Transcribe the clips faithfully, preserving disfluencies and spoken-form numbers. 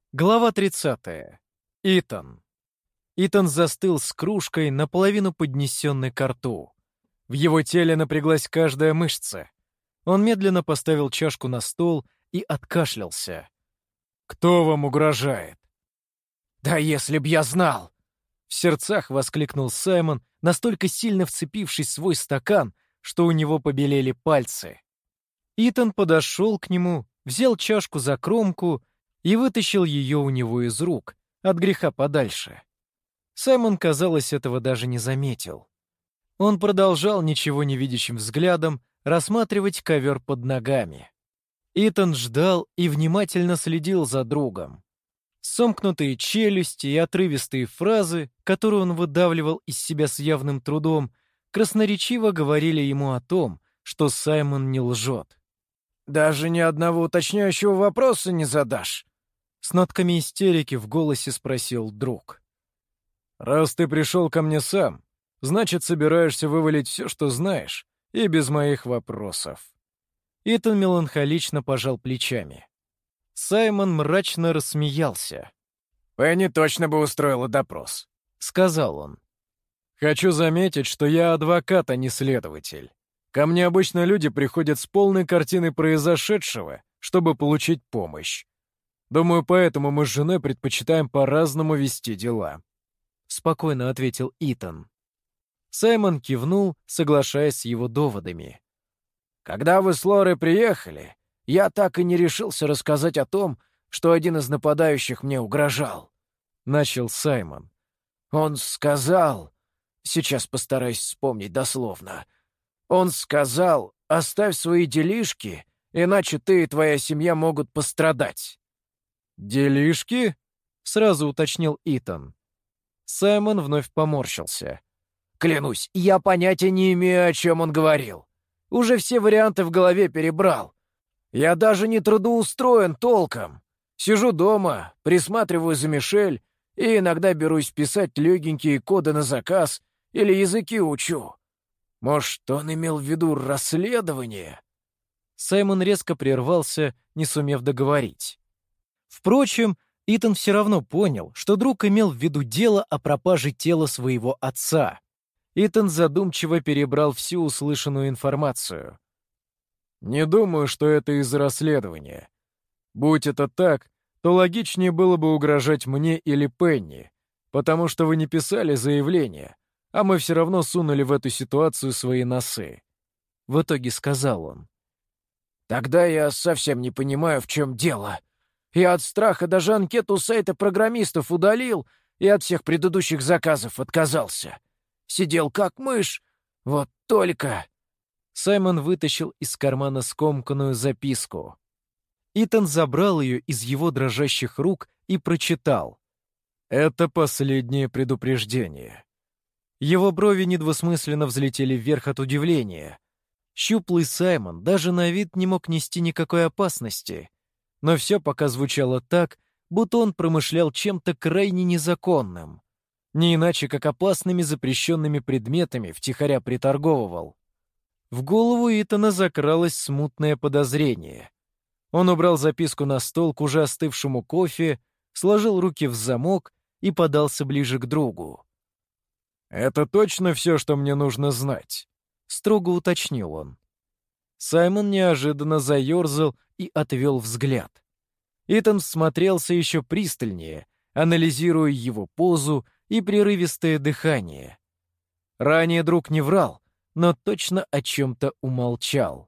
Глава тридцатая. Итан. Итан застыл с кружкой, наполовину поднесенной ко рту. В его теле напряглась каждая мышца. Он медленно поставил чашку на стол и откашлялся. «Кто вам угрожает?» «Да если б я знал!» В сердцах воскликнул Саймон, настолько сильно вцепившись в свой стакан, что у него побелели пальцы. Итан подошел к нему, взял чашку за кромку и вытащил ее у него из рук, от греха подальше. Саймон, казалось, этого даже не заметил. Он продолжал ничего не видящим взглядом рассматривать ковер под ногами. Итан ждал и внимательно следил за другом. Сомкнутые челюсти и отрывистые фразы, которые он выдавливал из себя с явным трудом, красноречиво говорили ему о том, что Саймон не лжет. «Даже ни одного уточняющего вопроса не задашь?» С нотками истерики в голосе спросил друг. «Раз ты пришел ко мне сам, значит, собираешься вывалить все, что знаешь, и без моих вопросов». Итан меланхолично пожал плечами. Саймон мрачно рассмеялся. «Пенни точно бы устроила допрос», — сказал он. «Хочу заметить, что я адвокат, а не следователь. Ко мне обычно люди приходят с полной картиной произошедшего, чтобы получить помощь. Думаю, поэтому мы с женой предпочитаем по-разному вести дела», — спокойно ответил Итан. Саймон кивнул, соглашаясь с его доводами. «Когда вы с Лорой приехали, я так и не решился рассказать о том, что один из нападающих мне угрожал», — начал Саймон. «Он сказал... Сейчас постараюсь вспомнить дословно. Он сказал, оставь свои делишки, иначе ты и твоя семья могут пострадать». «Делишки?» — сразу уточнил Итан. Саймон вновь поморщился. «Клянусь, я понятия не имею, о чем он говорил. Уже все варианты в голове перебрал. Я даже не трудоустроен толком. Сижу дома, присматриваю за Мишель и иногда берусь писать легенькие коды на заказ или языки учу. Может, он имел в виду расследование?» Саймон резко прервался, не сумев договорить. Впрочем, Итан все равно понял, что друг имел в виду дело о пропаже тела своего отца. Итан задумчиво перебрал всю услышанную информацию. «Не думаю, что это из-за расследования. Будь это так, то логичнее было бы угрожать мне или Пенни, потому что вы не писали заявление, а мы все равно сунули в эту ситуацию свои носы», — в итоге сказал он. «Тогда я совсем не понимаю, в чем дело. Я от страха даже анкету сайта программистов удалил и от всех предыдущих заказов отказался. Сидел как мышь, вот только...» Саймон вытащил из кармана скомканную записку. Итан забрал ее из его дрожащих рук и прочитал. «Это последнее предупреждение». Его брови недвусмысленно взлетели вверх от удивления. Щуплый Саймон даже на вид не мог нести никакой опасности, но все пока звучало так, будто он промышлял чем-то крайне незаконным. Не иначе, как опасными запрещенными предметами втихаря приторговывал. В голову Итана закралось смутное подозрение. Он убрал записку на стол к уже остывшему кофе, сложил руки в замок и подался ближе к другу. «Это точно все, что мне нужно знать?» — строго уточнил он. Саймон неожиданно заерзал и отвел взгляд. Итан смотрелся еще пристальнее, анализируя его позу и прерывистое дыхание. Ранее друг не врал, но точно о чем-то умолчал.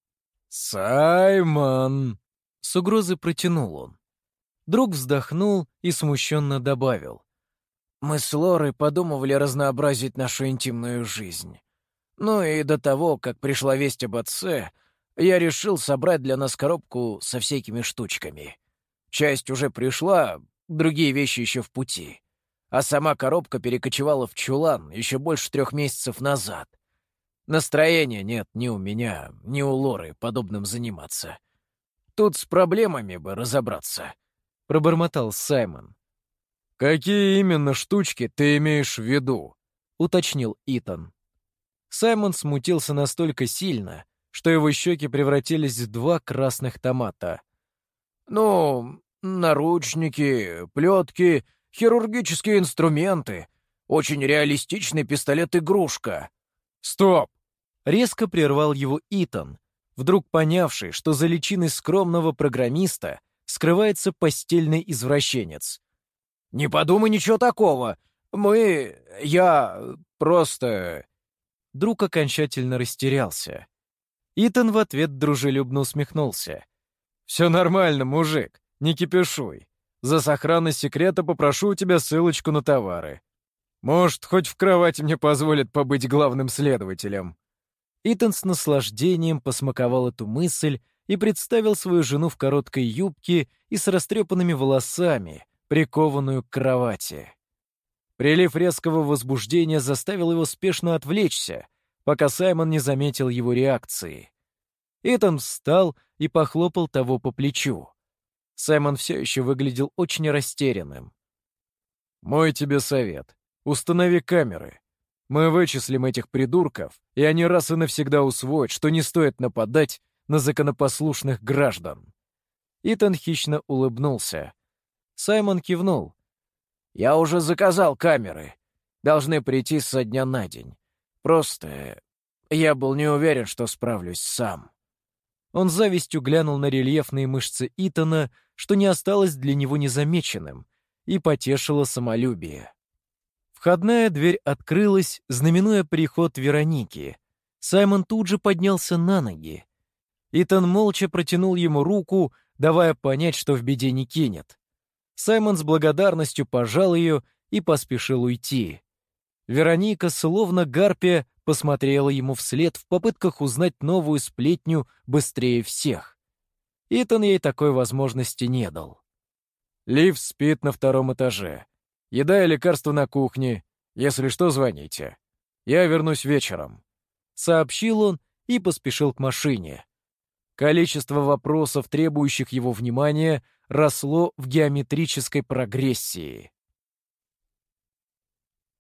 «Саймон!» — с угрозой протянул он. Друг вздохнул и смущенно добавил. «Мы с Лорой подумывали разнообразить нашу интимную жизнь. Ну и до того, как пришла весть об отце, я решил собрать для нас коробку со всякими штучками. Часть уже пришла, другие вещи еще в пути. А сама коробка перекочевала в чулан еще больше трех месяцев назад. Настроения нет ни у меня, ни у Лоры подобным заниматься. Тут с проблемами бы разобраться», — пробормотал Саймон. «Какие именно штучки ты имеешь в виду?» — уточнил Итан. Саймон смутился настолько сильно, что его щеки превратились в два красных томата. «Ну, наручники, плетки, хирургические инструменты. Очень реалистичный пистолет-игрушка». «Стоп!» — резко прервал его Итан, вдруг понявший, что за личиной скромного программиста скрывается постельный извращенец. «Не подумай ничего такого. Мы... я... просто...» Друг окончательно растерялся. Итан в ответ дружелюбно усмехнулся. «Все нормально, мужик, не кипишуй. За сохранность секрета попрошу у тебя ссылочку на товары. Может, хоть в кровати мне позволят побыть главным следователем». Итан с наслаждением посмаковал эту мысль и представил свою жену в короткой юбке и с растрепанными волосами, прикованную к кровати. Прилив резкого возбуждения заставил его спешно отвлечься, пока Саймон не заметил его реакции. Итан встал и похлопал того по плечу. Саймон все еще выглядел очень растерянным. «Мой тебе совет. Установи камеры. Мы вычислим этих придурков, и они раз и навсегда усвоят, что не стоит нападать на законопослушных граждан». Итан хищно улыбнулся. Саймон кивнул. «Я уже заказал камеры. Должны прийти со дня на день. Просто я был не уверен, что справлюсь сам». Он с завистью глянул на рельефные мышцы Итана, что не осталось для него незамеченным, и потешило самолюбие. Входная дверь открылась, знаменуя приход Вероники. Саймон тут же поднялся на ноги. Итан молча протянул ему руку, давая понять, что в беде не кинет. Саймон с благодарностью пожал ее и поспешил уйти. Вероника, словно гарпия, посмотрела ему вслед в попытках узнать новую сплетню быстрее всех. Итан ей такой возможности не дал. Лив спит на втором этаже. Еда и лекарства на кухне. Если что, звоните. Я вернусь вечером. Сообщил он и поспешил к машине. Количество вопросов, требующих его внимания, росло в геометрической прогрессии.